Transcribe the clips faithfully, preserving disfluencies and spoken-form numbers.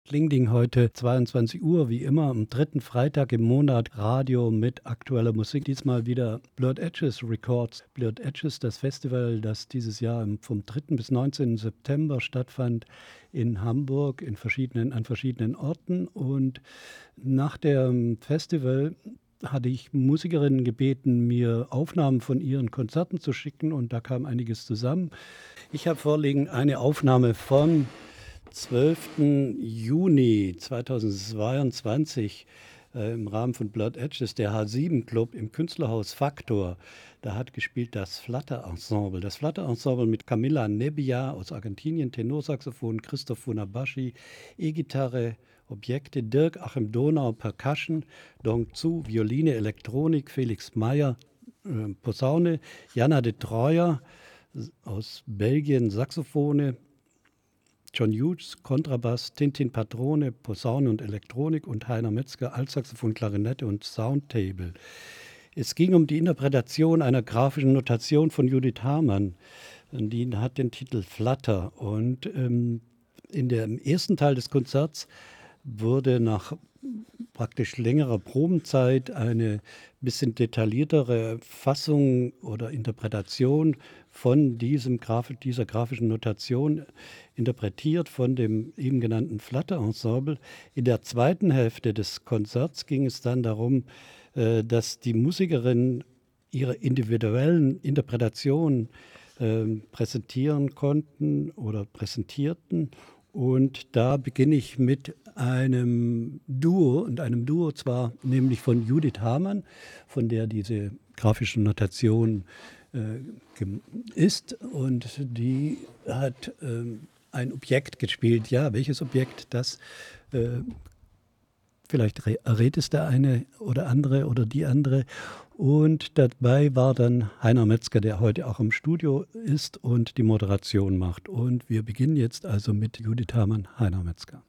Klingding heute zweiundzwanzig Uhr, wie immer am dritten Freitag im Monat Radio mit aktueller Musik. Diesmal wieder Blurred Edges Records. Blurred Edges, das Festival, das dieses Jahr vom dritten bis neunzehnten September stattfand in Hamburg in verschiedenen, an verschiedenen Orten. Und nach dem Festival hatte ich Musikerinnen gebeten, mir Aufnahmen von ihren Konzerten zu schicken, und da kam einiges zusammen. Ich habe vorliegen eine Aufnahme vom zwölften Juni zweitausendzweiundzwanzig äh, im Rahmen von Blurred Edges, der H sieben Club im Künstlerhaus Faktor. Da hat gespielt das Flutter Ensemble. Das Flutter Ensemble mit Camila Nebbia aus Argentinien, Tenorsaxophon, Christoph Funabashi, E-Gitarre, Objekte, Dirk Achim Donau, Percussion, Dong Zu, Violine, Elektronik, Felix Meyer, äh, Posaune, Jana de Troyer aus Belgien, Saxophone, John Hughes, Kontrabass, Tintin Patrone, Posaune und Elektronik und Heiner Metzger, Altsaxophon, Klarinette und Soundtable. Es ging um die Interpretation einer grafischen Notation von Judith Hamann. Die hat den Titel Flutter. Und ähm, in dem ersten Teil des Konzerts wurde nach praktisch längerer Probenzeit eine bisschen detailliertere Fassung oder Interpretation von diesem Graf- dieser grafischen Notation interpretiert von dem eben genannten Flutter Ensemble. In der zweiten Hälfte des Konzerts ging es dann darum, äh, dass die Musikerinnen ihre individuellen Interpretationen äh, präsentieren konnten oder präsentierten. Und da beginne ich mit einem Duo, und einem Duo zwar nämlich von Judith Hamann, von der diese grafische Notation äh, ist, und die hat äh, ein Objekt gespielt. Ja, welches Objekt? Das äh, vielleicht errät es der eine oder andere oder die andere. Und dabei war dann Heiner Metzger, der heute auch im Studio ist und die Moderation macht. Und wir beginnen jetzt also mit Judith Hamann, Heiner Metzger.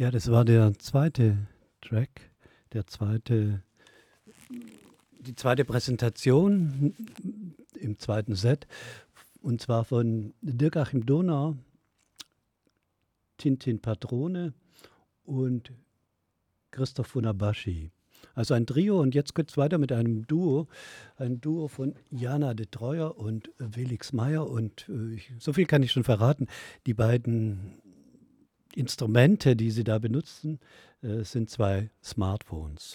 Ja, das war der zweite Track, der zweite, die zweite Präsentation im zweiten Set, und zwar von Dirk-Achim Donau, Tintin Patrone und Christoph Funabaschi. Also ein Trio, und jetzt geht es weiter mit einem Duo. Ein Duo von Jana de Treuer und Felix Meyer. Und äh, ich, so viel kann ich schon verraten. Die beiden Instrumente, die sie da benutzen, äh, sind zwei Smartphones.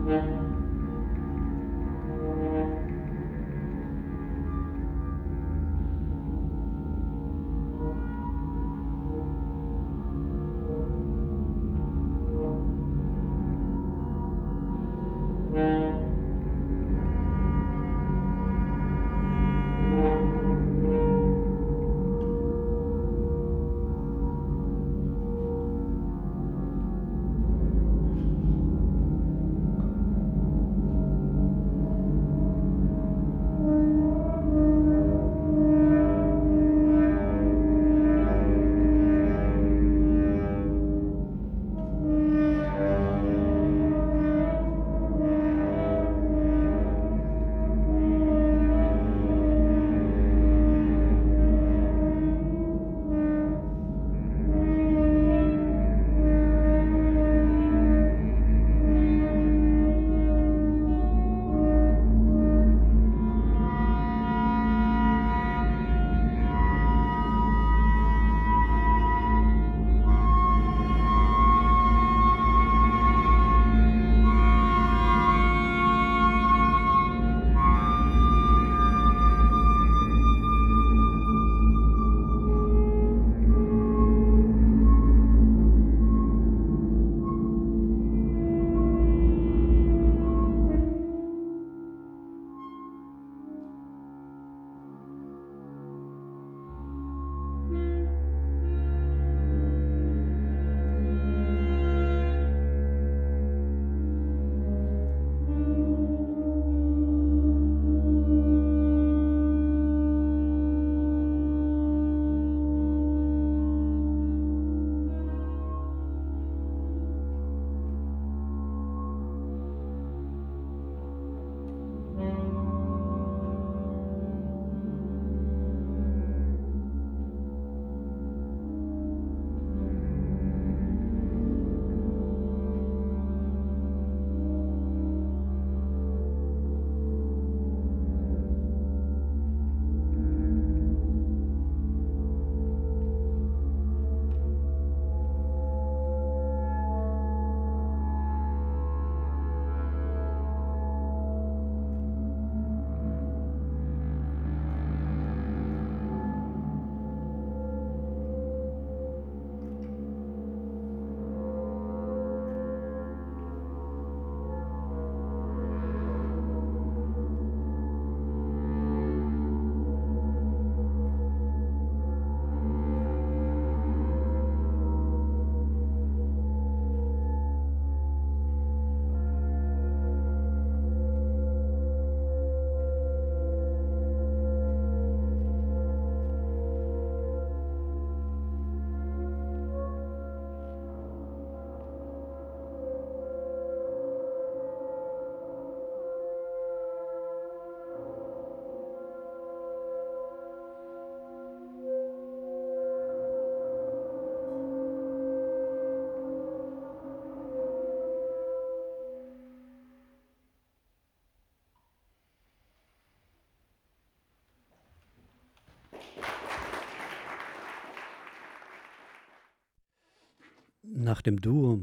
Nach dem Duo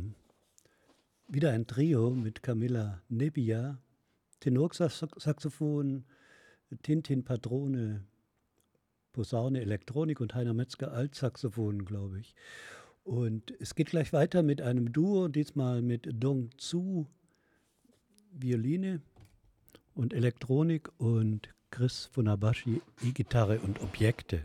wieder ein Trio mit Camilla Nebbia, Tenorsaxophon, Tintin Padrone, Posaune, Elektronik und Heiner Metzger Altsaxophon, glaube ich. Und es geht gleich weiter mit einem Duo, diesmal mit Dong Tzu, Violine und Elektronik und Chris Funabashi, E-Gitarre und Objekte.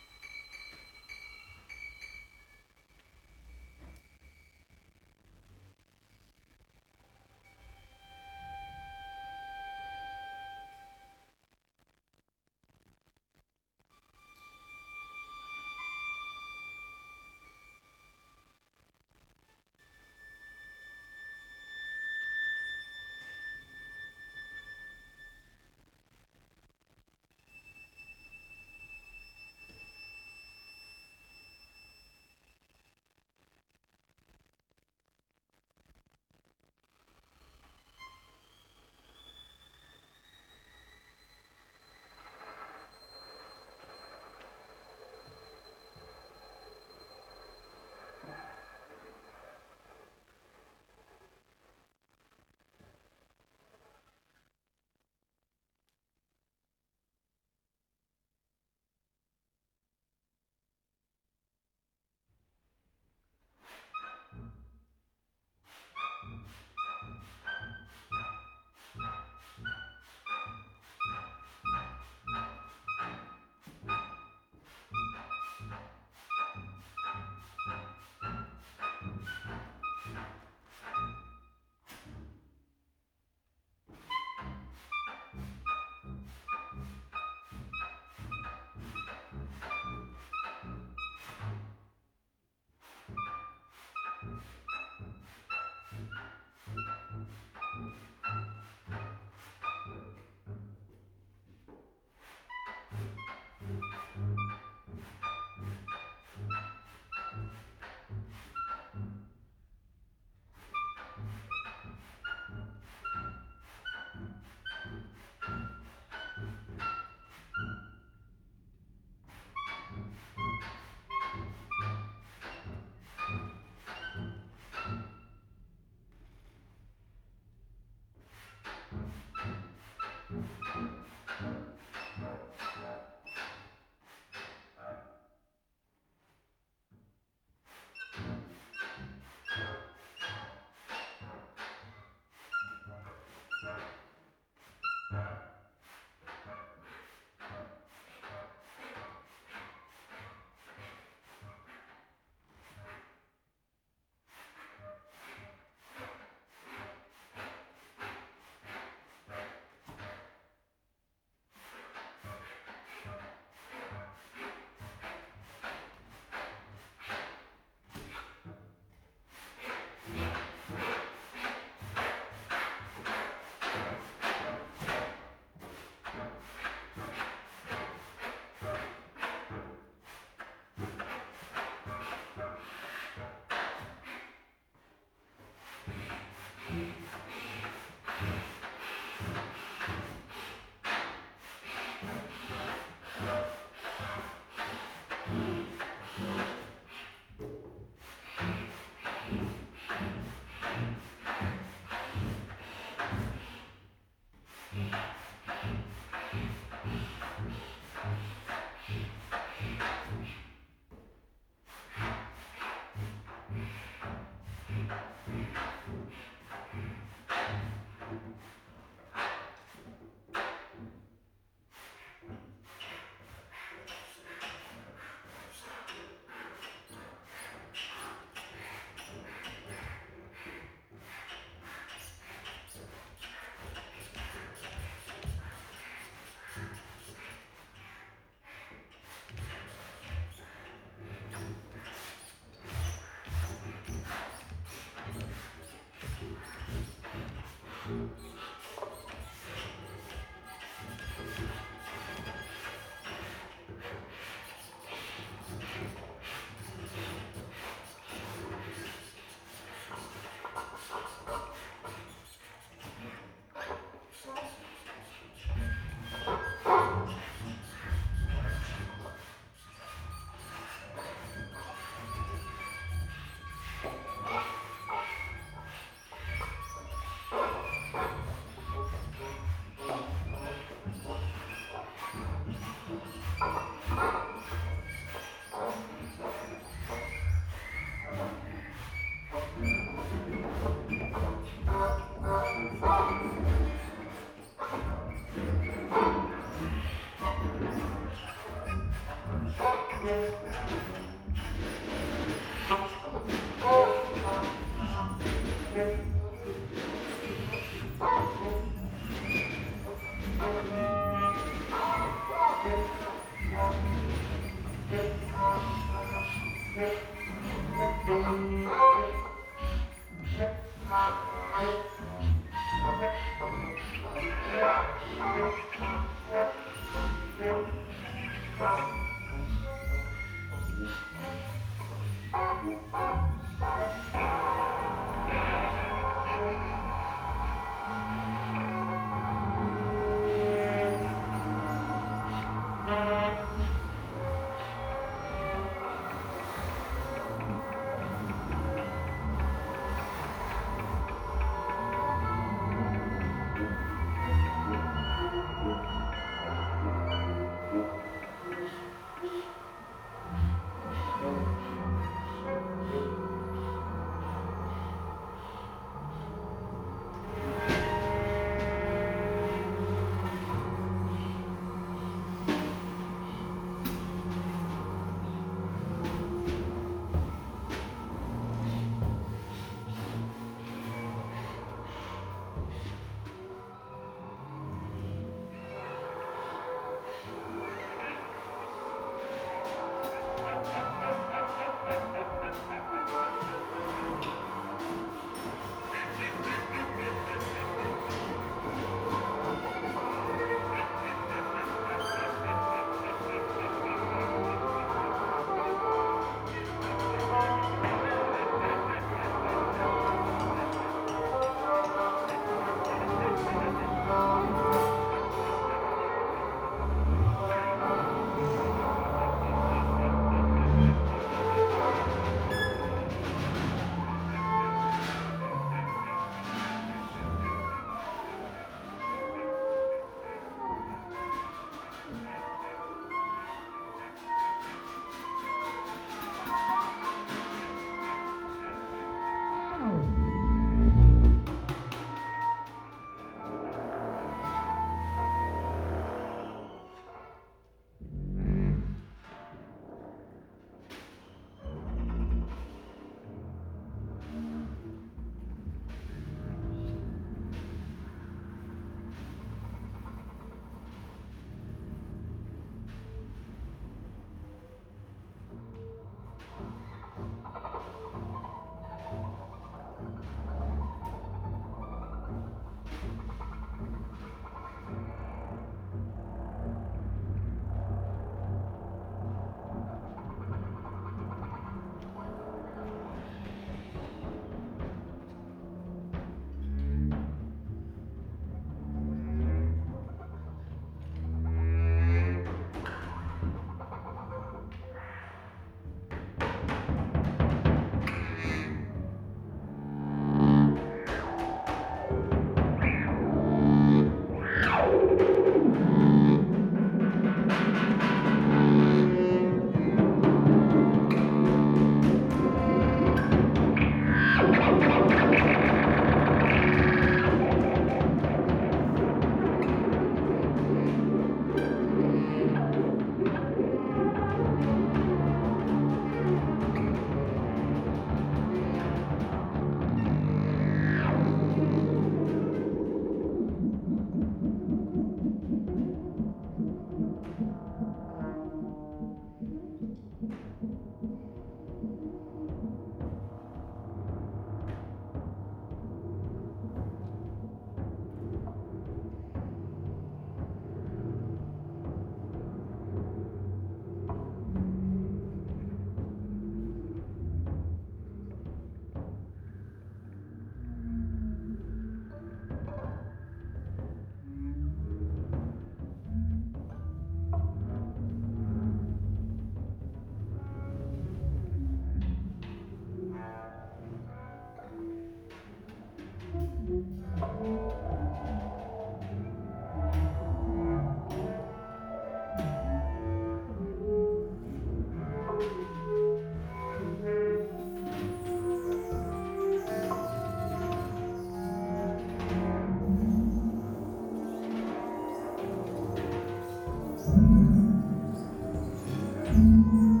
Thank you.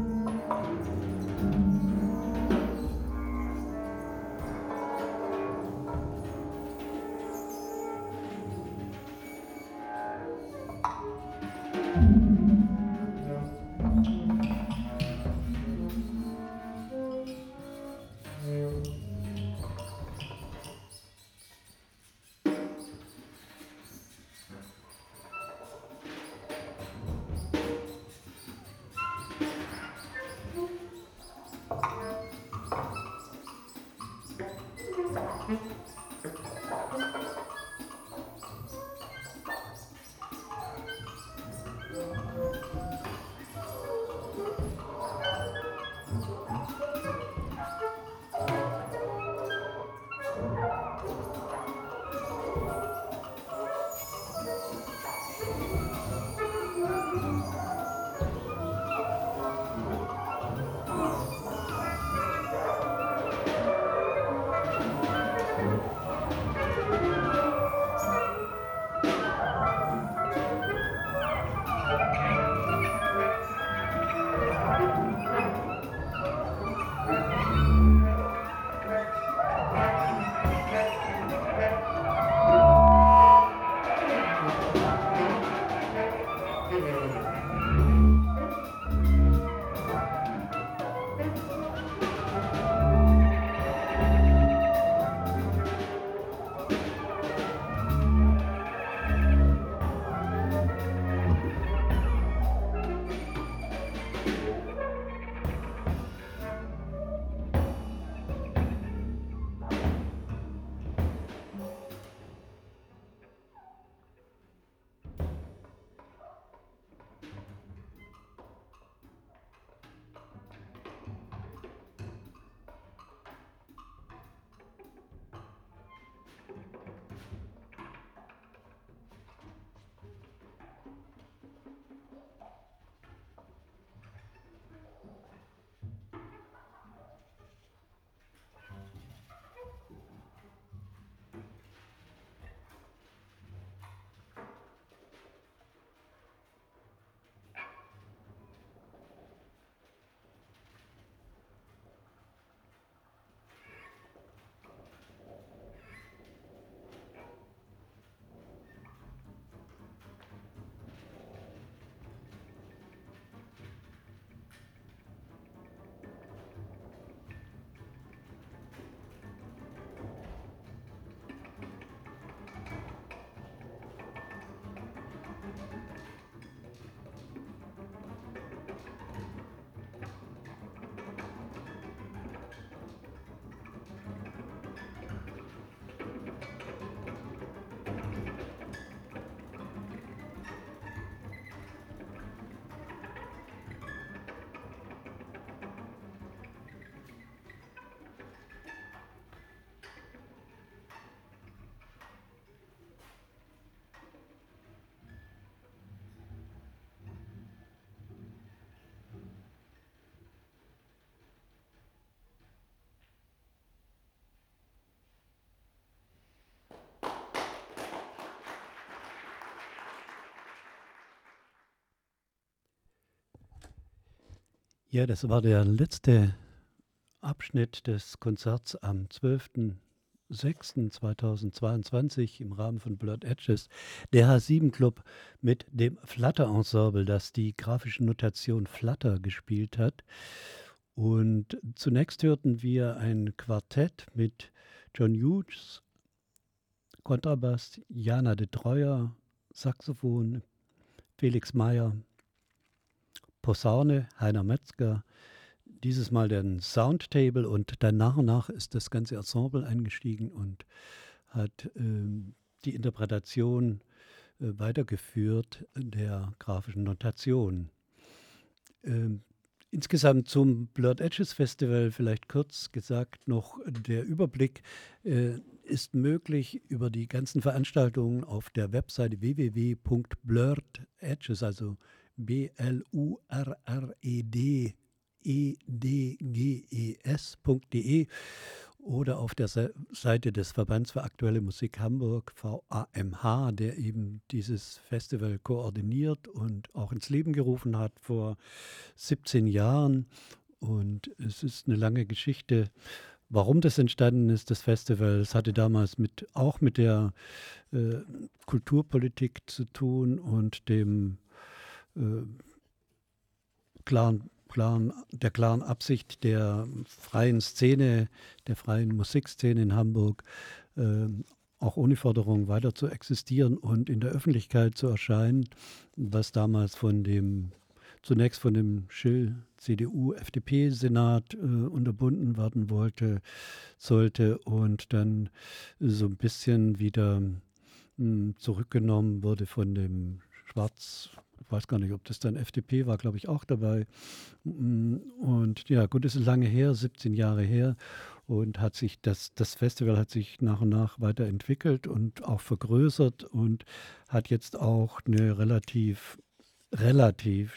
Ja, das war der letzte Abschnitt des Konzerts am zwölften sechsten zweitausendzweiundzwanzig im Rahmen von Blurred Edges, der H sieben Club mit dem Flutter-Ensemble, das die grafische Notation Flutter gespielt hat. Und zunächst hörten wir ein Quartett mit John Hughes, Kontrabass, Jana de Treuer, Saxophon, Felix Meyer, Posaune, Heiner Metzger, dieses Mal den Soundtable, und dann nach und nach ist das ganze Ensemble eingestiegen und hat ähm, die Interpretation äh, weitergeführt der grafischen Notation. Ähm, insgesamt zum Blurred Edges Festival vielleicht kurz gesagt noch der Überblick äh, ist möglich über die ganzen Veranstaltungen auf der Webseite w w w punkt blurred edges, also B L U R R E D E D G E S punkt de oder auf der Se- Seite des Verbands für aktuelle Musik Hamburg, V A M H, der eben dieses Festival koordiniert und auch ins Leben gerufen hat vor siebzehn Jahren. Und es ist eine lange Geschichte, warum das entstanden ist, das Festival. Es hatte damals mit, auch mit der äh, Kulturpolitik zu tun und dem äh, klaren, klaren, der klaren Absicht der freien Szene, der freien Musikszene in Hamburg, äh, auch ohne Förderung weiter zu existieren und in der Öffentlichkeit zu erscheinen, was damals von dem, zunächst von dem Schill C D U-F D P-Senat äh, unterbunden werden wollte, sollte und dann so ein bisschen wieder mh, zurückgenommen wurde von dem Schwarz, ich weiß gar nicht, ob das dann F D P war, glaube ich, auch dabei. Und ja, gut, es ist lange her, siebzehn Jahre her, und hat sich das, das Festival hat sich nach und nach weiterentwickelt und auch vergrößert und hat jetzt auch eine relativ, relativ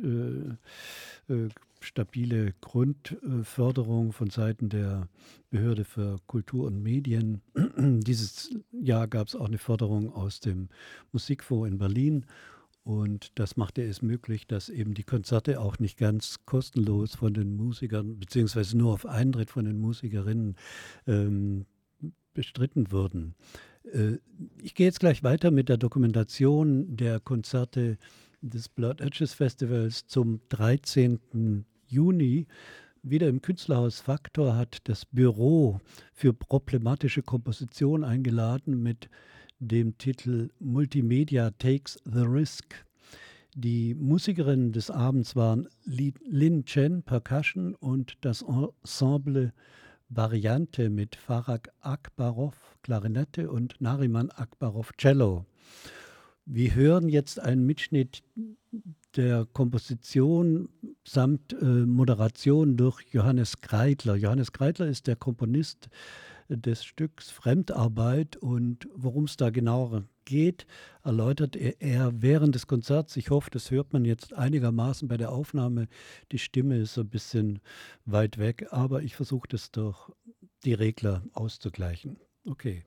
äh, äh, stabile Grundförderung von Seiten der Behörde für Kultur und Medien. Dieses Jahr gab es auch eine Förderung aus dem Musikfonds in Berlin. Und das machte es möglich, dass eben die Konzerte auch nicht ganz kostenlos von den Musikern, beziehungsweise nur auf Eintritt von den Musikerinnen ähm, bestritten wurden. Äh, ich gehe jetzt gleich weiter mit der Dokumentation der Konzerte des Blurred Edges Festivals zum dreizehnten Juni. Wieder im Künstlerhaus Faktor hat das Büro für problematische Komposition eingeladen mit dem Titel Multimedia Takes the Risk. Die Musikerinnen des Abends waren Lin Chen, Percussion, und das Ensemble Variante mit Farag Akbarov, Klarinette, und Nariman Akbarov, Cello. Wir hören jetzt einen Mitschnitt der Komposition samt äh, Moderation durch Johannes Kreidler. Johannes Kreidler ist der Komponist des Stücks Fremdarbeit, und worum es da genauer geht, erläutert er, er während des Konzerts. Ich hoffe, das hört man jetzt einigermaßen bei der Aufnahme. Die Stimme ist so ein bisschen weit weg, aber ich versuche das durch die Regler auszugleichen. Okay.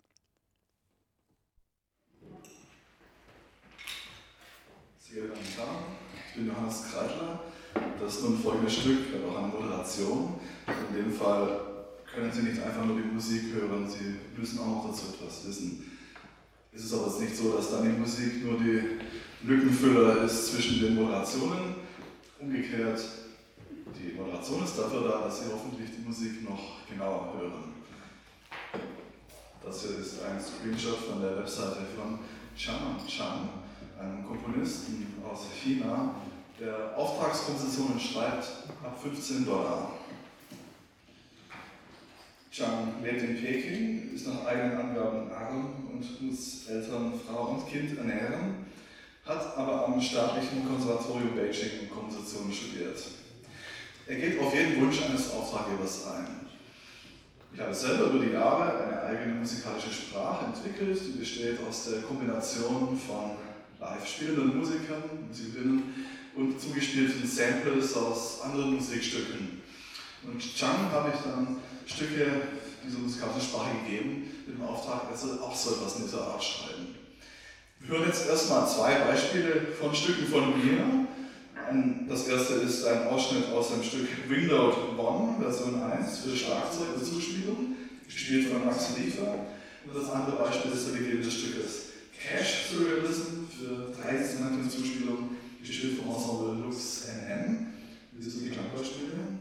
Sehr geehrte Damen und Herren, ich bin Johannes Kreidler. Das nun folgende Stück hat auch eine Moderation. In dem Fall können Sie nicht einfach nur die Musik hören, Sie müssen auch noch dazu etwas wissen. Es ist aber jetzt nicht so, dass dann die Musik nur die Lückenfüller ist zwischen den Moderationen. Umgekehrt, die Moderation ist dafür da, dass Sie hoffentlich die Musik noch genauer hören. Das hier ist ein Screenshot von der Webseite von Chang Chang, einem Komponisten aus China, der Auftragskompositionen schreibt ab fünfzehn Dollar. Chang lebt in Peking, ist nach eigenen Angaben arm und muss Eltern, Frau und Kind ernähren, hat aber am staatlichen Konservatorium Beijing Komposition studiert. Er geht auf jeden Wunsch eines Auftraggebers ein. Ich habe selber über die Jahre eine eigene musikalische Sprache entwickelt, die besteht aus der Kombination von live spielenden Musikern, Musikerinnen und zugespielten Samples aus anderen Musikstücken. Und Chang habe ich dann Stücke dieser musikalischen Sprache gegeben, mit dem Auftrag, er soll auch so etwas in dieser Art schreiben. Wir hören jetzt erstmal zwei Beispiele von Stücken von mir. Ein, das erste ist ein Ausschnitt aus dem Stück Windowed One, Version eins, für Schlagzeug und Zuspielung, gespielt von Max Liefer. Und das andere Beispiel ist der Beginn des Stückes Cash Surrealism für drei Instrumente Zuspielung, gespielt vom Ensemble Lux N M. Wie ist die Klangbeispiele?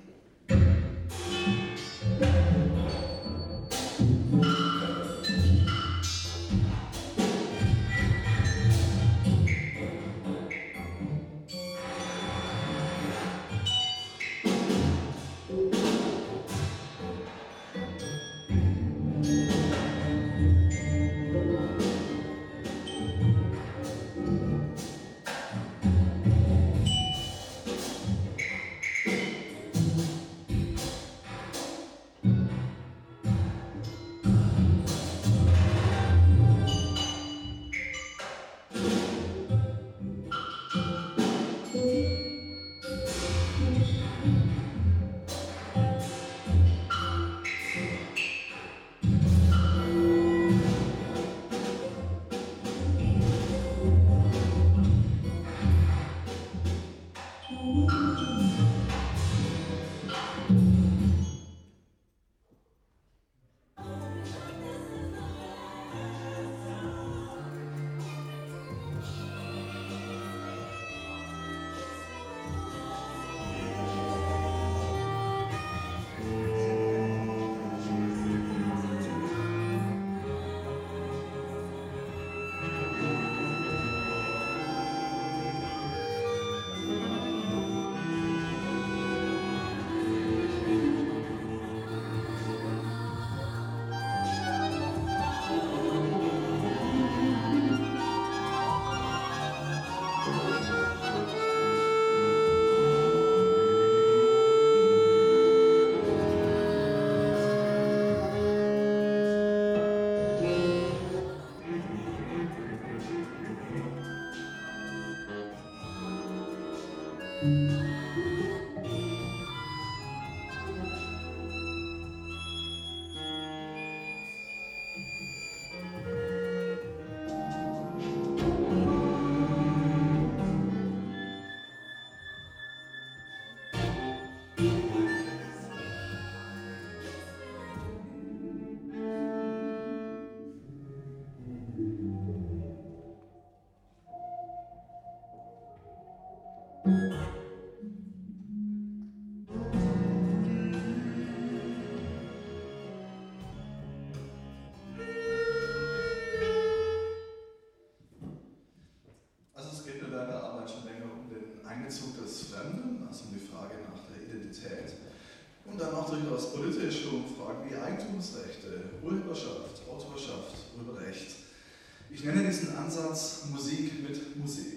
Und dann auch durchaus politische Umfragen wie Eigentumsrechte, Urheberschaft, Autorschaft, Urheberrecht. Ich nenne diesen Ansatz Musik mit Musik.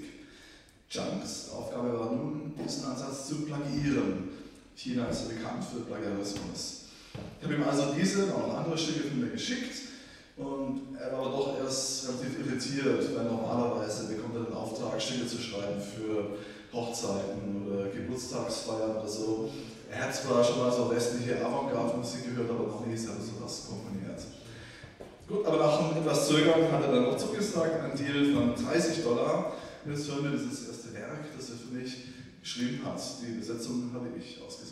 Junks Aufgabe war nun, diesen Ansatz zu plagiieren. China ist ja bekannt für Plagiarismus. Ich habe ihm also diese und auch andere Stücke von mir geschickt und er war doch erst relativ irritiert, weil normalerweise bekommt er den Auftrag, Stücke zu schreiben für Hochzeiten oder Geburtstagsfeiern oder so. Er hat zwar schon mal so westliche Avantgarde-Musik gehört, aber noch nie selber sowas komponiert. Gut, aber nach einem etwas Zögern hat er dann noch zugesagt, einen Deal von dreißig Dollar. Und jetzt hören wir dieses erste Werk, das er für mich geschrieben hat. Die Besetzung habe ich ausgesucht.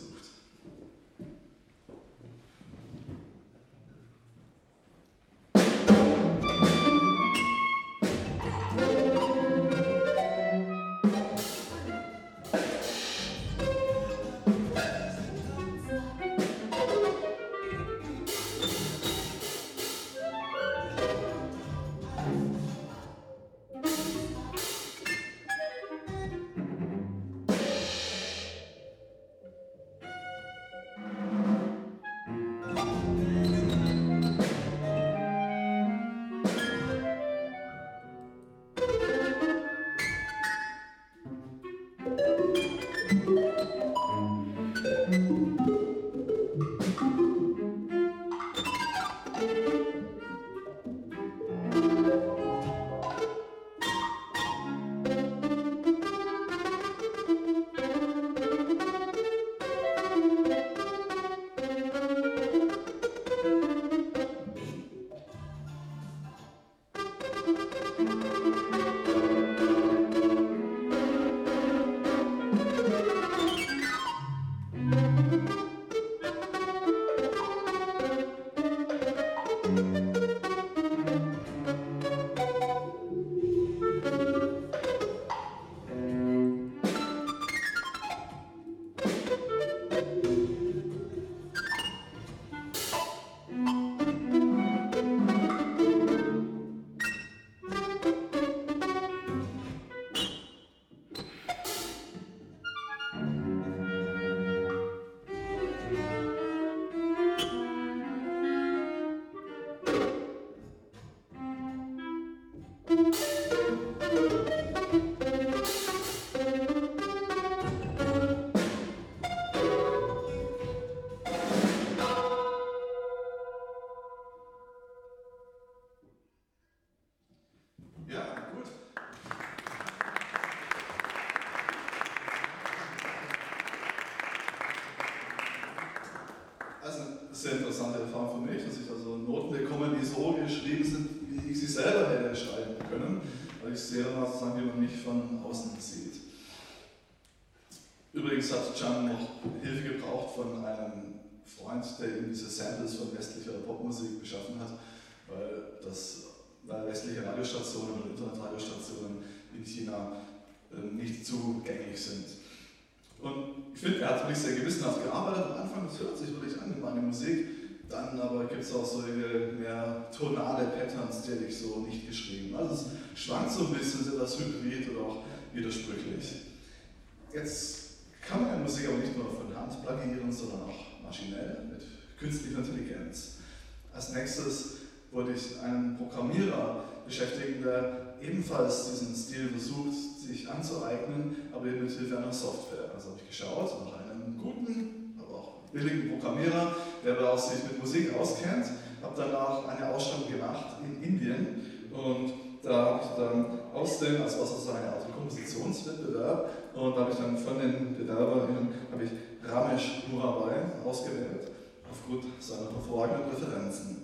sehr interessante Erfahrung für mich, dass ich also Noten bekomme, die so geschrieben sind, wie ich sie selber hätte schreiben können, weil ich sehe dann sozusagen, wie man mich von außen sieht. Übrigens hat Can noch Hilfe gebraucht von einem Freund, der ihm diese Samples von westlicher Popmusik beschaffen hat, weil, das, weil westliche Radiostationen und Internetradiostationen in China äh, nicht zugänglich sind. Und ich finde, er hat wirklich sehr gewissenhaft gearbeitet. Am Anfang, das hört sich wirklich an in meine Musik, dann aber gibt es auch solche mehr tonale Patterns, die hätte ich so nicht geschrieben. Also es schwankt so ein bisschen, ist etwas hybrid oder auch widersprüchlich. Jetzt kann man ja Musik aber nicht nur von Hand plagieren, sondern auch maschinell mit künstlicher Intelligenz. Als nächstes wollte ich einen Programmierer beschäftigen, der ebenfalls diesen Stil versucht, sich anzueignen, aber eben mit Hilfe einer Software. Also habe ich geschaut nach einem guten, aber auch billigen Programmierer, der auch sich mit Musik auskennt, habe danach eine Ausstellung gemacht in Indien und da habe ich dann aus dem, also was sozusagen eine Art Kompositionswettbewerb, und da habe ich dann von den BewerberInnen habe ich Ramesh Murabai ausgewählt, aufgrund seiner hervorragenden Referenzen.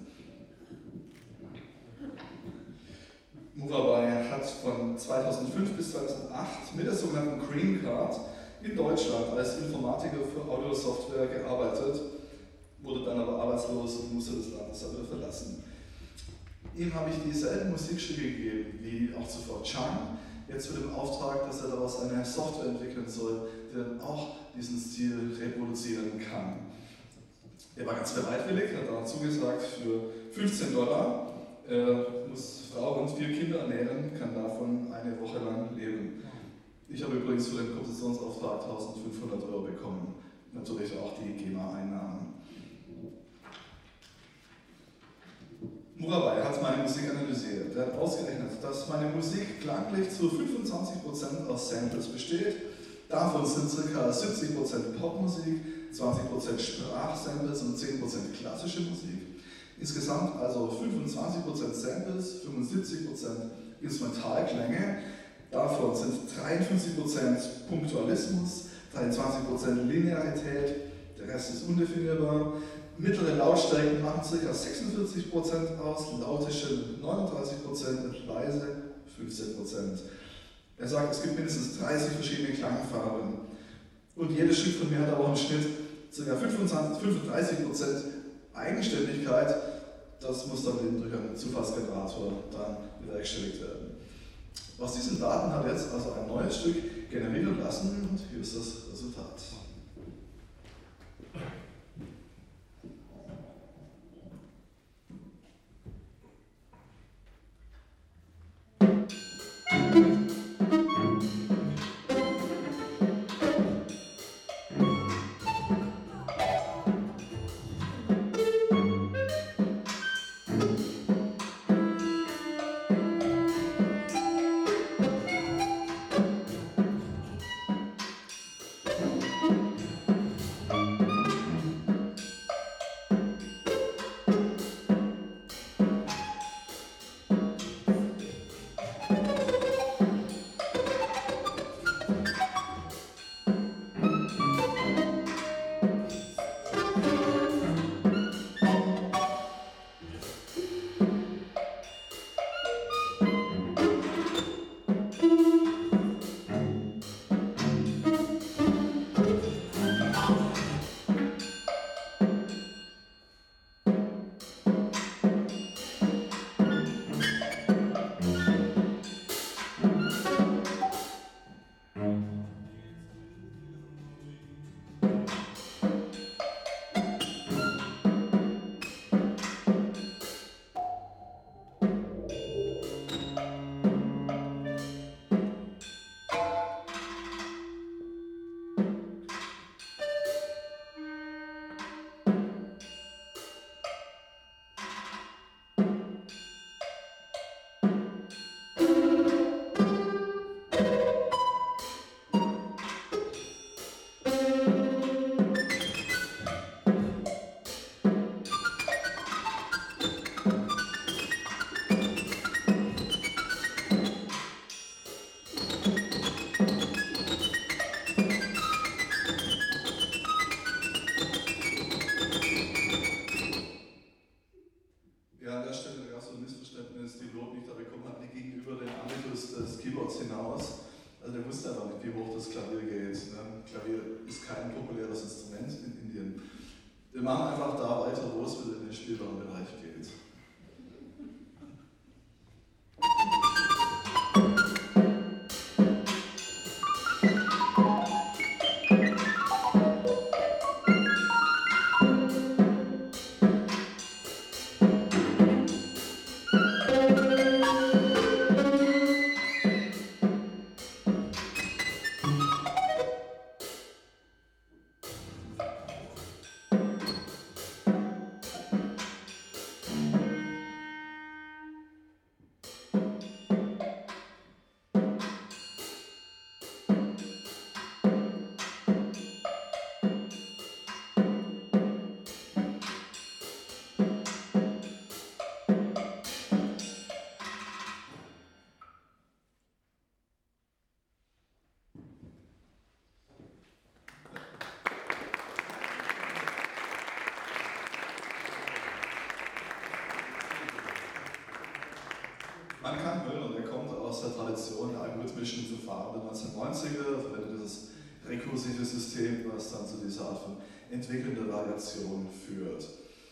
Murabai hat von zweitausendfünf bis zweitausendacht mit der sogenannten Green Card in Deutschland als Informatiker für Audiosoftware gearbeitet, wurde dann aber arbeitslos und musste das Land deshalb wieder verlassen. Ihm habe ich dieselben Musikstücke gegeben wie auch zuvor Chang, jetzt mit dem Auftrag, dass er daraus eine Software entwickeln soll, die dann auch diesen Stil reproduzieren kann. Er war ganz bereitwillig, hat auch zugesagt für fünfzehn Dollar. Er muss Frau und vier Kinder ernähren, kann davon eine Woche lang leben. Ich habe übrigens für den Kompositionsauftrag eintausendfünfhundert Euro bekommen. Natürlich auch die GEMA-Einnahmen. Murabai hat meine Musik analysiert. Er hat ausgerechnet, dass meine Musik klanglich zu fünfundzwanzig Prozent aus Samples besteht. Davon sind ca. siebzig Prozent Popmusik, zwanzig Prozent Sprachsamples und zehn Prozent klassische Musik. Insgesamt also fünfundzwanzig Prozent Samples, fünfundsiebzig Prozent Instrumentalklänge. Davon sind dreiundfünfzig Prozent Punktualismus, dreiundzwanzig Prozent Linearität, der Rest ist undefinierbar. Mittlere Lautstärken machen ca. sechsundvierzig Prozent aus, laute Stimmen neununddreißig Prozent und leise fünfzehn Prozent. Er sagt, es gibt mindestens dreißig verschiedene Klangfarben. Und jedes Stück von mir hat aber auch im Schnitt ca. fünfunddreißig Prozent Eigenständigkeit. Das muss dann eben durch einen Zufallsgenerator dann bewerkstelligt werden. Aus diesen Daten hat er jetzt also ein neues Stück generieren lassen und hier ist das Resultat. Wir machen einfach da weiter, wo es wieder in den spielbaren Bereich geht. Man kann hören, der kommt aus der Tradition der algorithmischen Verfahren der neunzehnhundertneunziger, verwendet dieses rekursive System, was dann zu dieser Art von entwickelnder Variation führt.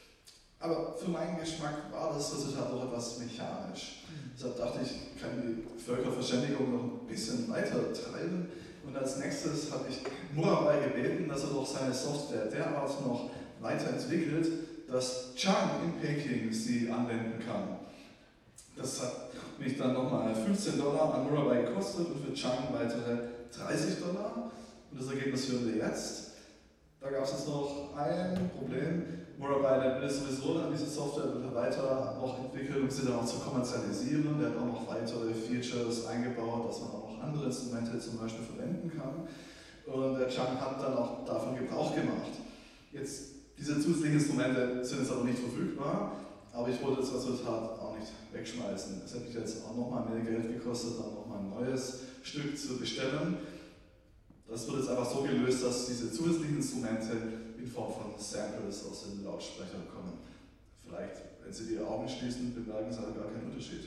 Aber für meinen Geschmack war das Resultat doch etwas mechanisch. Deshalb dachte ich, ich kann die Völkerverständigung noch ein bisschen weiter treiben. Und als nächstes habe ich Murabai gebeten, dass er doch seine Software derart noch weiterentwickelt, dass Chang in Peking sie anwenden kann. Das hat mich dann nochmal fünfzehn Dollar an Murabai gekostet und für Chang weitere dreißig Dollar. Und das Ergebnis hören wir jetzt. Da gab es jetzt noch ein Problem. Murabai, der will sowieso an diese Software wird weiter noch entwickelt, um sie dann auch zu kommerzialisieren. Der hat auch noch weitere Features eingebaut, dass man auch noch andere Instrumente zum Beispiel verwenden kann. Und der Chang hat dann auch davon Gebrauch gemacht. Jetzt, diese zusätzlichen Instrumente sind jetzt aber nicht verfügbar. Aber ich wollte das Resultat auch nicht wegschmeißen. Es hätte mich jetzt auch nochmal mehr Geld gekostet, dann nochmal ein neues Stück zu bestellen. Das wird jetzt einfach so gelöst, dass diese zusätzlichen Instrumente in Form von Samples aus den Lautsprechern kommen. Vielleicht, wenn Sie die Augen schließen, bemerken Sie halt gar keinen Unterschied.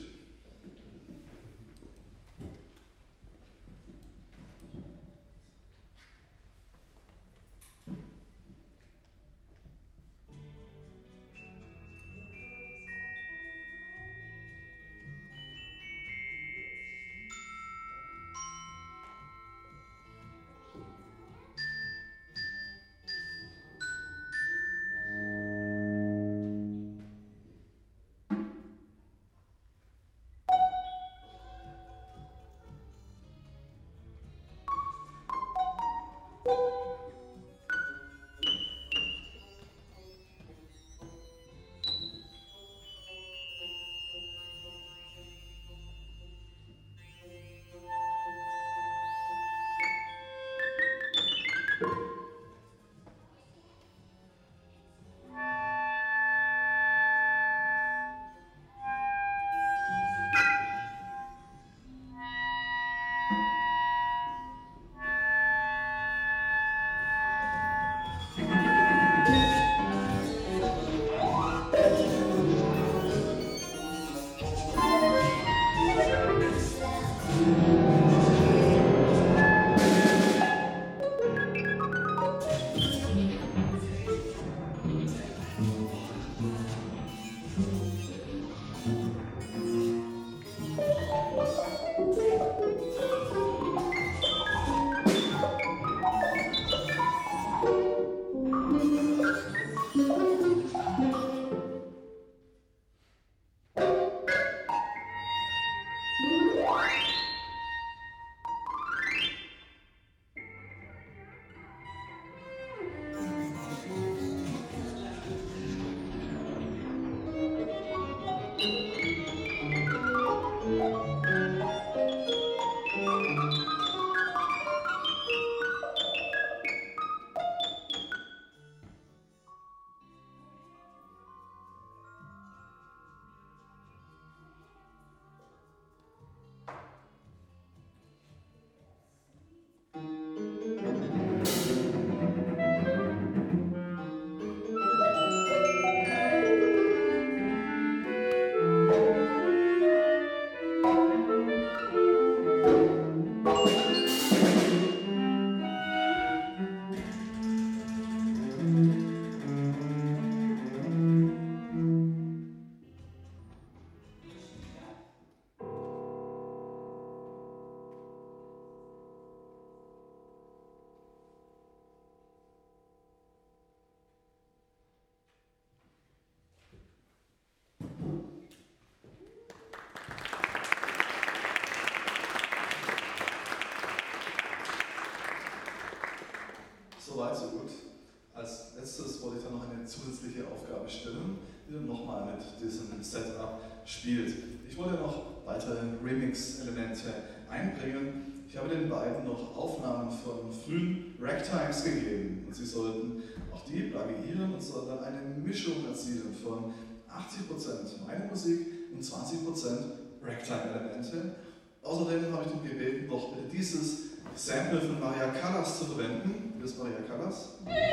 weit, so gut. Als letztes wollte ich dann noch eine zusätzliche Aufgabe stellen, die dann nochmal mit diesem Setup spielt. Ich wollte noch weitere Remix-Elemente einbringen. Ich habe den beiden noch Aufnahmen von frühen Ragtimes gegeben und sie sollten auch die plagiieren und sollten dann eine Mischung erzielen von achtzig Prozent meine Musik und zwanzig Prozent Ragtime-Elemente. Außerdem habe ich darum gebeten, doch bitte dieses Sample von Maria Callas zu verwenden. Hier ist Maria Callas.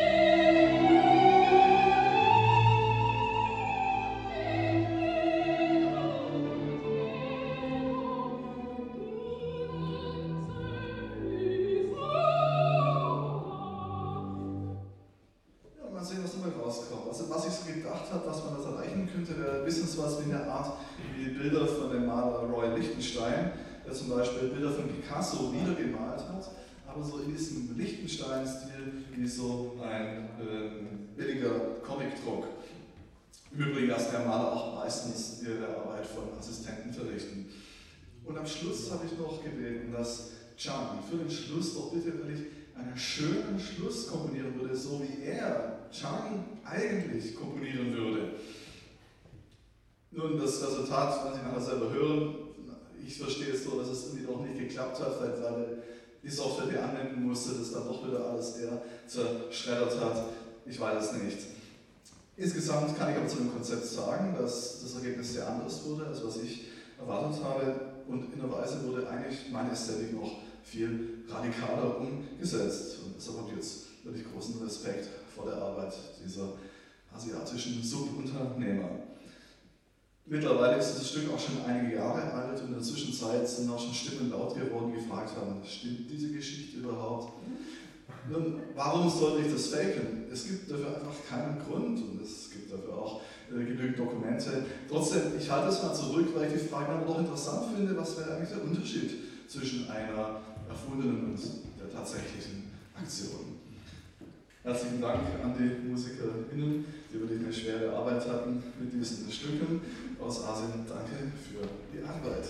Ja, mal sehen, was dabei rauskommt. Also, was ich so gedacht habe, was man das erreichen könnte, wäre ein bisschen so was wie eine Art wie Bilder von dem Maler Roy Lichtenstein, der zum Beispiel Bilder von Picasso niedergemalt hat, aber so in diesem Lichtenstein-Stil wie so ein äh, billiger Comicdruck. Im Übrigen lassen der Maler auch meistens ihre Arbeit von Assistenten verrichten. Und am Schluss habe ich noch gebeten, dass Chang für den Schluss doch bitte wirklich einen schönen Schluss komponieren würde, so wie er, Chang, eigentlich komponieren würde. Nun, das Resultat, wenn Sie nachher selber hören, ich verstehe es so, dass es irgendwie noch nicht geklappt hat, vielleicht weil die Software, die anwenden musste, das dann doch wieder alles eher zerschreddert hat. Ich weiß es nicht. Insgesamt kann ich aber zu dem Konzept sagen, dass das Ergebnis sehr anders wurde, als was ich erwartet habe. Und in der Weise wurde eigentlich meine Ästhetik noch viel radikaler umgesetzt. Und deshalb habe ich jetzt wirklich großen Respekt vor der Arbeit dieser asiatischen Subunternehmer. Mittlerweile ist dieses Stück auch schon einige Jahre alt und in der Zwischenzeit sind auch schon Stimmen laut geworden, die gefragt haben, stimmt diese Geschichte überhaupt? Nun, warum sollte ich das faken? Es gibt dafür einfach keinen Grund und es gibt dafür auch äh, genügend Dokumente. Trotzdem, ich halte es mal zurück, weil ich die Frage aber doch interessant finde, was wäre eigentlich der Unterschied zwischen einer erfundenen und der tatsächlichen Aktion. Herzlichen Dank an die MusikerInnen, die wirklich eine schwere Arbeit hatten mit diesen Stücken aus Asien. Danke für die Arbeit.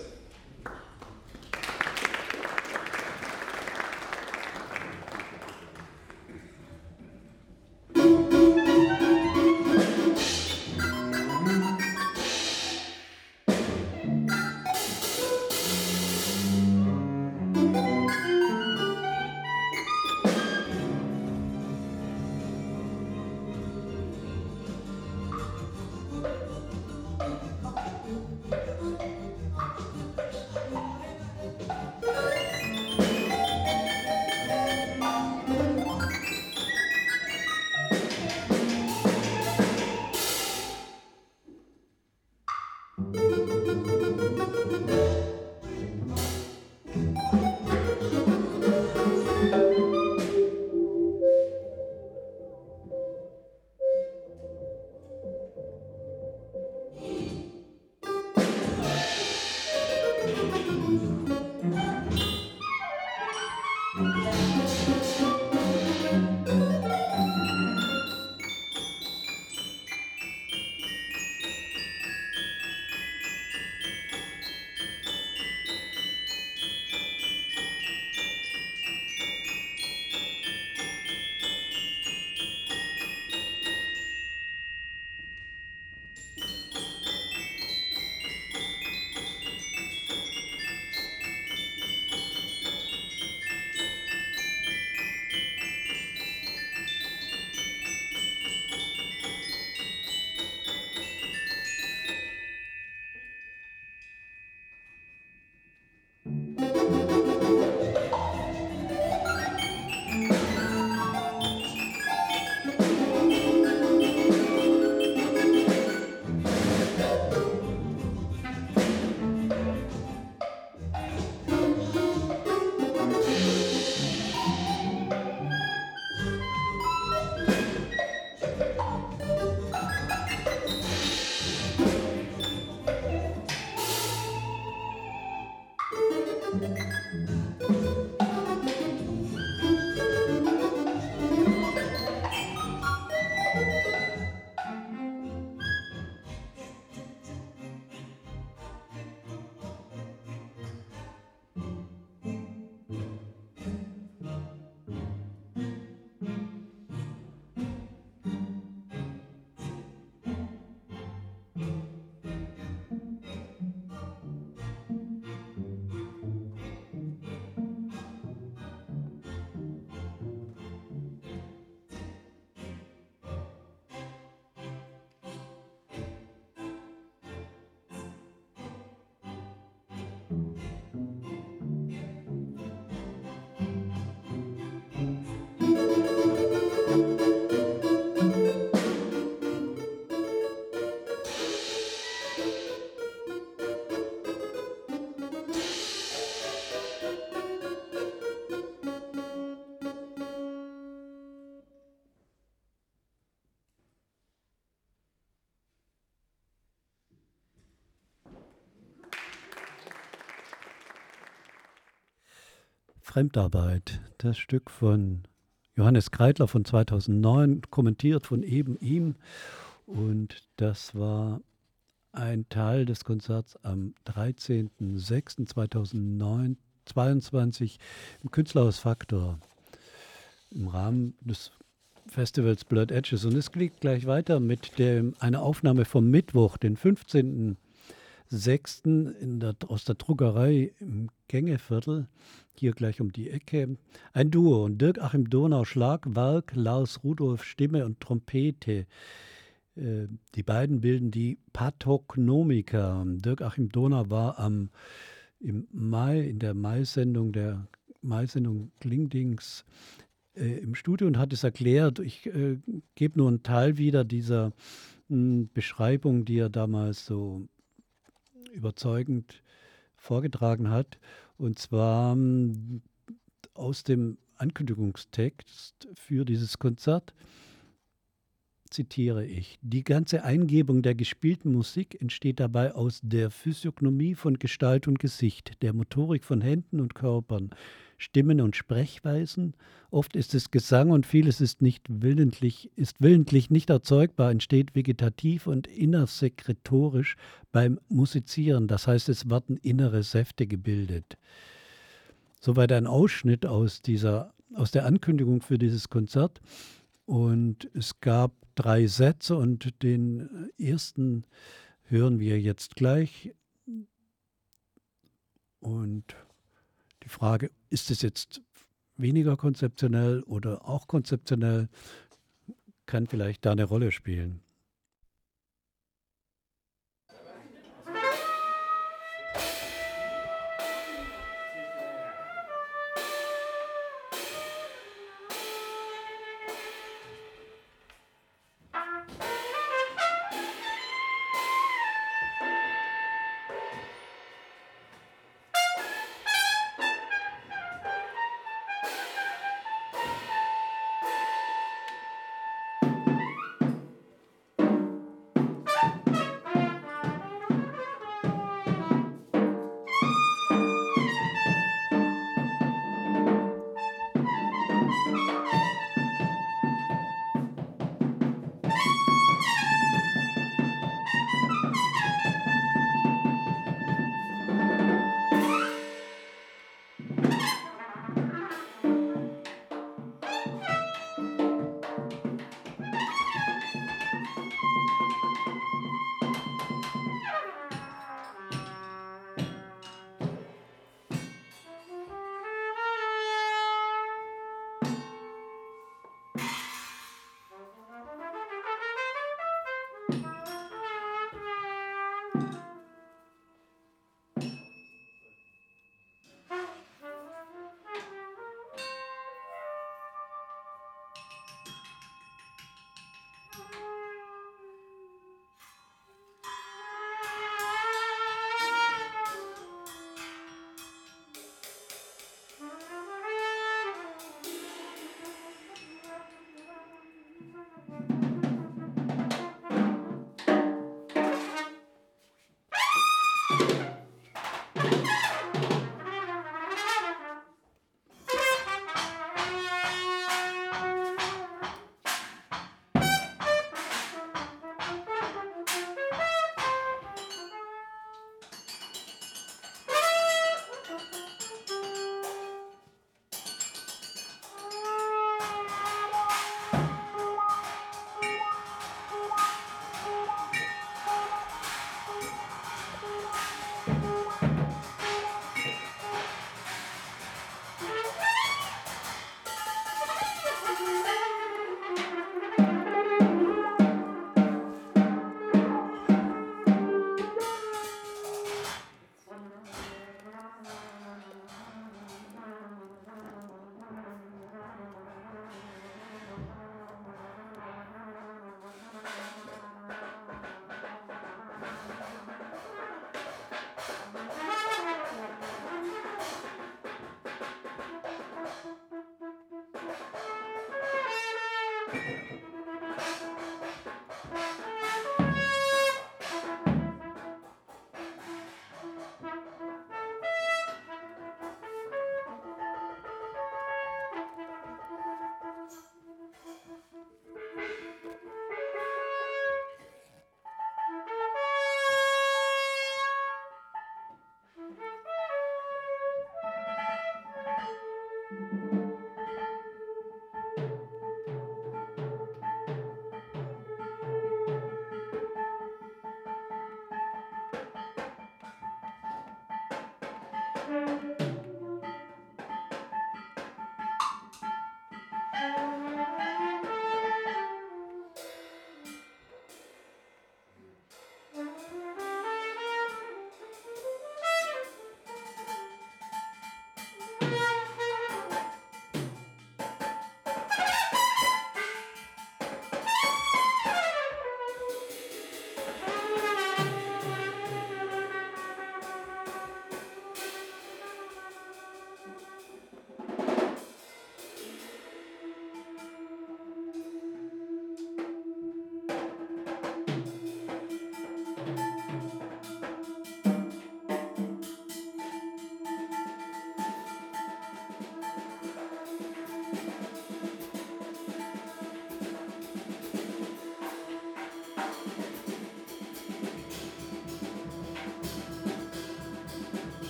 Fremdarbeit, das Stück von Johannes Kreidler von zweitausendneun, kommentiert von eben ihm. Und das war ein Teil des Konzerts am dreizehnten sechsten zweitausendzweiundzwanzig im Künstlerhaus Faktor im Rahmen des Festivals Blurred Edges. Und es geht gleich weiter mit dem, einer Aufnahme vom Mittwoch, den fünfzehnten sechsten In der, aus der Druckerei im Gängeviertel, hier gleich um die Ecke. Ein Duo, Dirk-Achim Donau Schlagwerk, Lars Rudolf Stimme und Trompete. Äh, die beiden bilden die Pathognomiker. Dirk-Achim Donau war am, im Mai, in der Mai-Sendung, der Mai-Sendung Klingdings, äh, im Studio und hat es erklärt. Ich äh, gebe nur einen Teil wieder dieser mh, Beschreibung, die er damals so überzeugend vorgetragen hat. Und zwar mh, aus dem Ankündigungstext für dieses Konzert zitiere ich: Die ganze Eingebung der gespielten Musik entsteht dabei aus der Physiognomie von Gestalt und Gesicht, der Motorik von Händen und Körpern, Stimmen und Sprechweisen. Oft ist es Gesang und vieles ist nicht willentlich, ist willentlich nicht erzeugbar, entsteht vegetativ und innersekretorisch beim Musizieren. Das heißt, es werden innere Säfte gebildet. Soweit ein Ausschnitt aus dieser, aus der Ankündigung für dieses Konzert. Und es gab drei Sätze und den ersten hören wir jetzt gleich. Und die Frage, ist es jetzt weniger konzeptionell oder auch konzeptionell, kann vielleicht da eine Rolle spielen.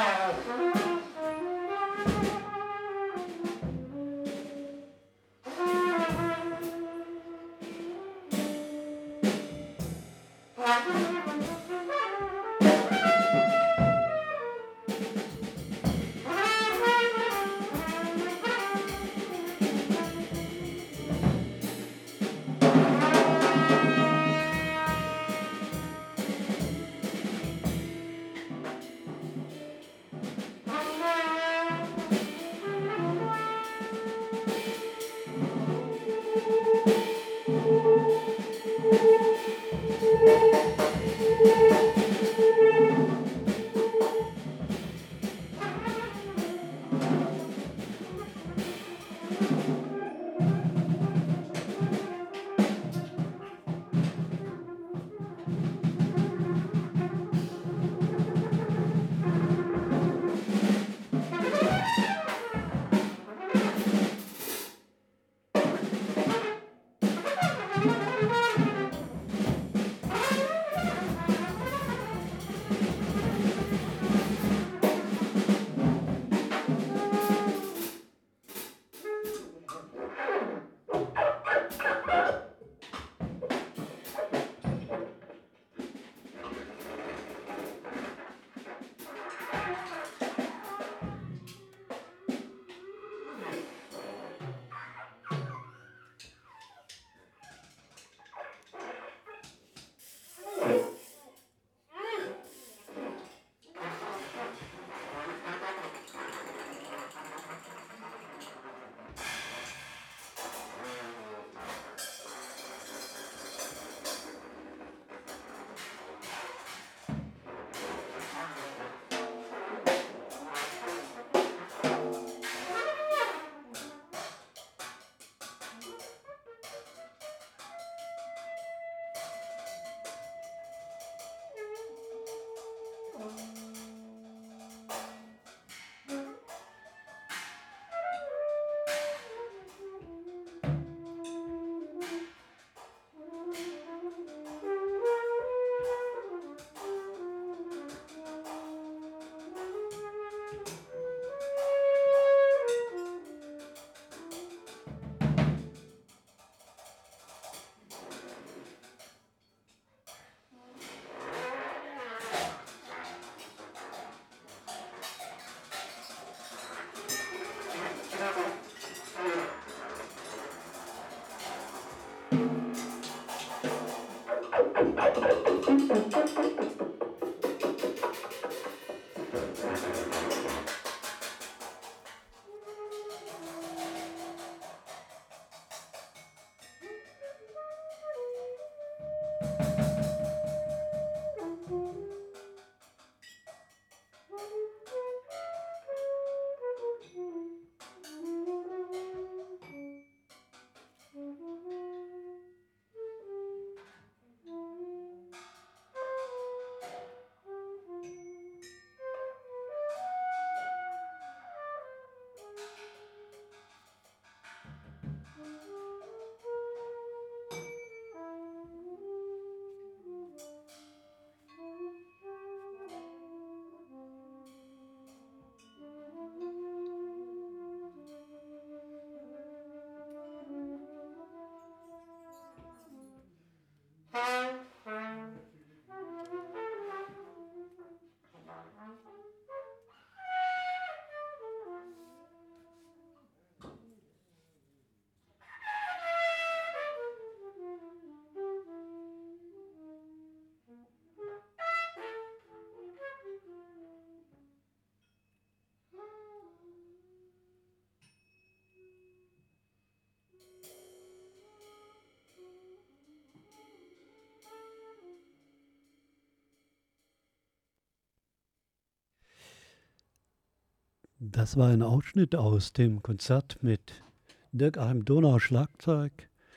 Das war ein Ausschnitt aus dem Konzert mit Dirk-Achim Donau Schlagzeug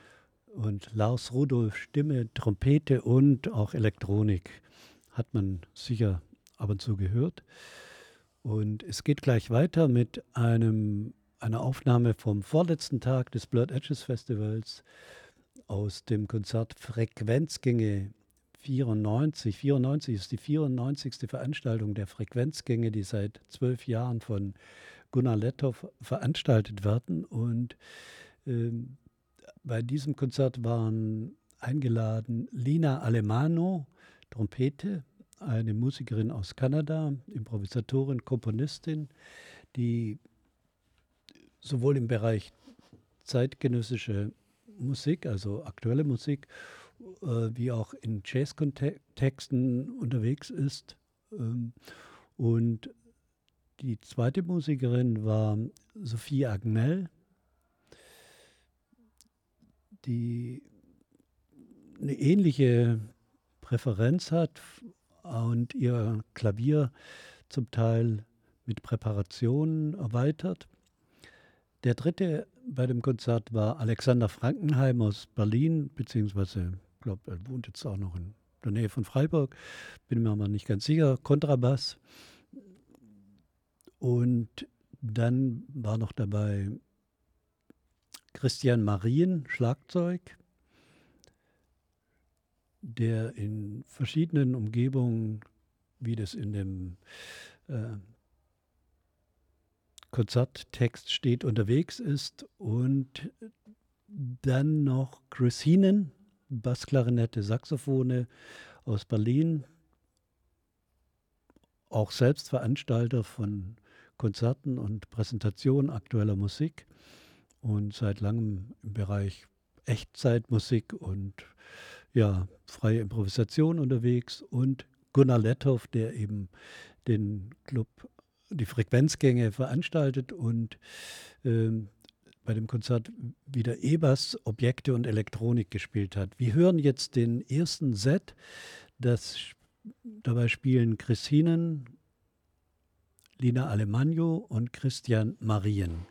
und Lars Rudolph Stimme, Trompete und auch Elektronik. Hat man sicher ab und zu gehört. Und es geht gleich weiter mit einem, einer Aufnahme vom vorletzten Tag des Blurred Edges Festivals aus dem Konzert Frequenzgänge vierundneunzig. vierundneunzig ist die vierundneunzigste Veranstaltung der Frequenzgänge, die seit zwölf Jahren von Gunnar Lettow veranstaltet werden. Und ähm, bei diesem Konzert waren eingeladen Lina Alemano, Trompete, eine Musikerin aus Kanada, Improvisatorin, Komponistin, die sowohl im Bereich zeitgenössische Musik, also aktuelle Musik, äh, wie auch in Jazz-Kontexten unterwegs ist. Ähm, und die zweite Musikerin war Sophie Agnel, die eine ähnliche Präferenz hat und ihr Klavier zum Teil mit Präparationen erweitert. Der dritte bei dem Konzert war Alexander Frankenheim aus Berlin, beziehungsweise, ich glaube, er wohnt jetzt auch noch in der Nähe von Freiburg, bin mir aber nicht ganz sicher, Kontrabass. Und dann war noch dabei Christian Marien, Schlagzeug, der in verschiedenen Umgebungen, wie das in dem äh, Konzerttext steht, unterwegs ist. Und dann noch Chris Heenan, Bassklarinette, Saxophone aus Berlin, auch selbst Veranstalter von Konzerten und Präsentationen aktueller Musik und seit langem im Bereich Echtzeitmusik und ja, freie Improvisation unterwegs, und Gunnar Lettow, der eben den Club, die Frequenzgänge veranstaltet und ähm, bei dem Konzert wieder E-Bass, Objekte und Elektronik gespielt hat. Wir hören jetzt den ersten Set, das dabei spielen Chris Heenan, Lina Alemano und Christian Marien.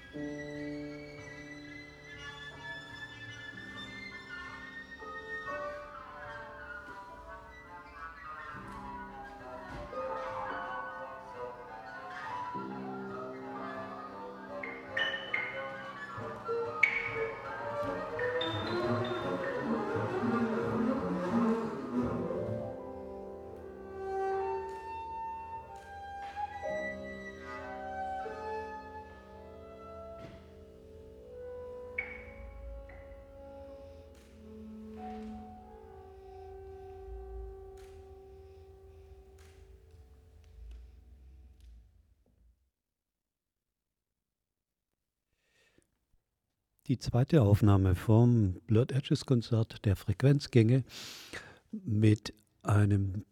Die zweite Aufnahme vom Blurred Edges Konzert der Frequenzgänge mit einem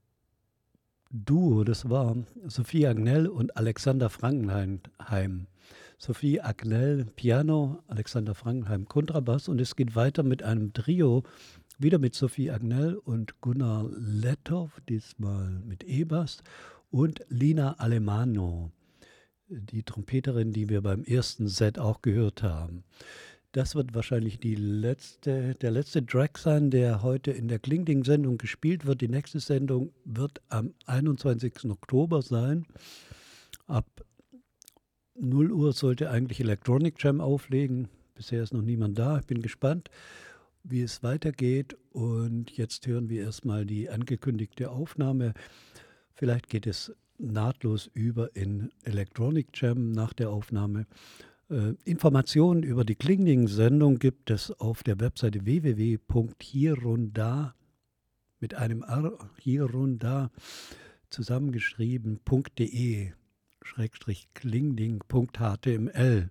Duo, das war Sophie Agnell und Alexander Frankenheim. Sophie Agnell Piano, Alexander Frankenheim Kontrabass, und es geht weiter mit einem Trio, wieder mit Sophie Agnell und Gunnar Lettow, diesmal mit E-Bass, und Lina Alemano, die Trompeterin, die wir beim ersten Set auch gehört haben. Das wird wahrscheinlich die letzte, der letzte Track sein, der heute in der Klingding-Sendung gespielt wird. Die nächste Sendung wird am einundzwanzigsten Oktober sein. Ab null Uhr sollte eigentlich Electronic Jam auflegen. Bisher ist noch niemand da. Ich bin gespannt, wie es weitergeht. Und jetzt hören wir erstmal die angekündigte Aufnahme. Vielleicht geht es nahtlos über in Electronic Jam nach der Aufnahme. Äh, Informationen über die Klingding-Sendung gibt es auf der Webseite w w w punkt hierunda mit einem R, hierunda zusammengeschrieben, .de schrägstrich klingding punkt h t m l.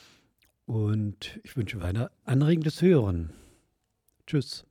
Und ich wünsche weiter anregendes Hören. Tschüss.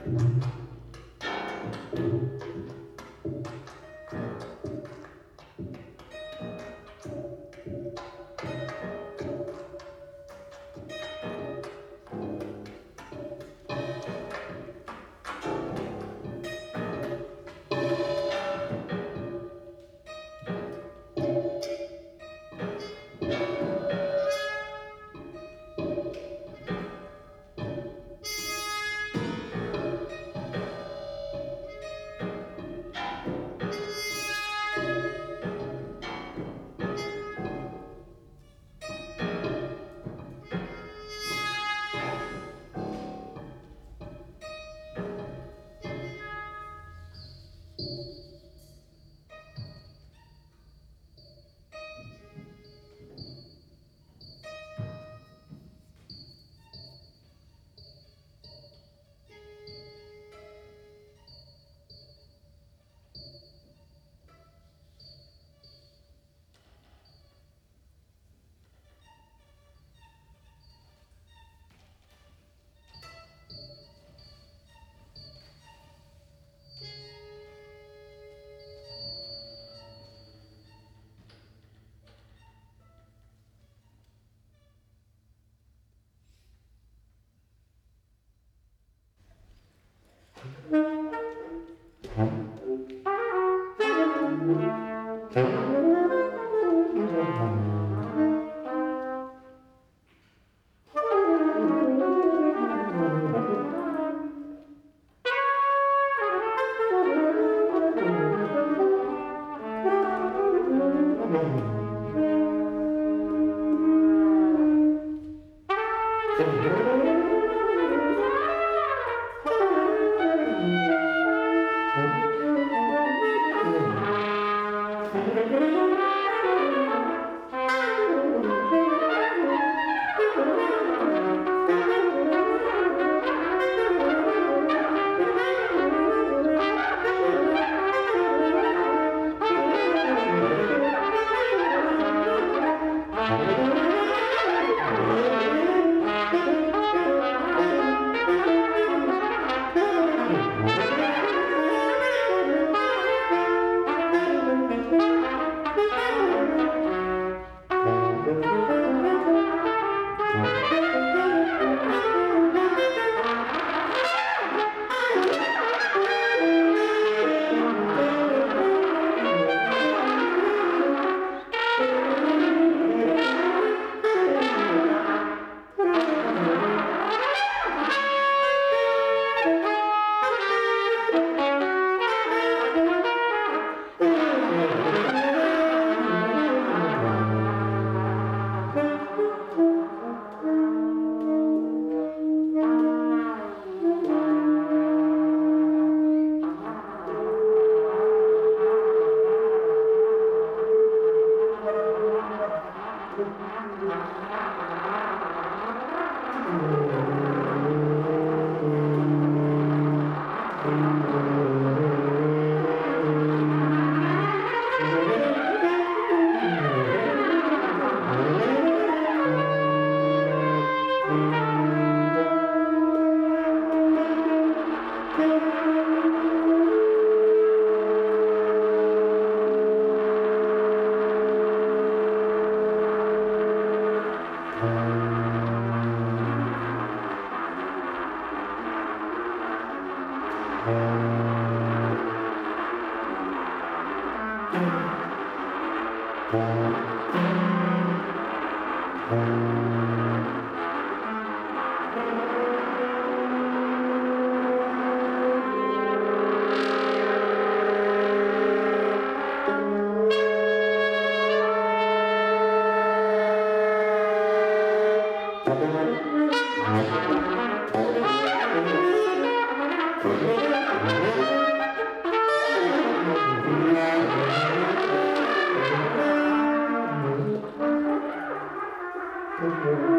Thank you.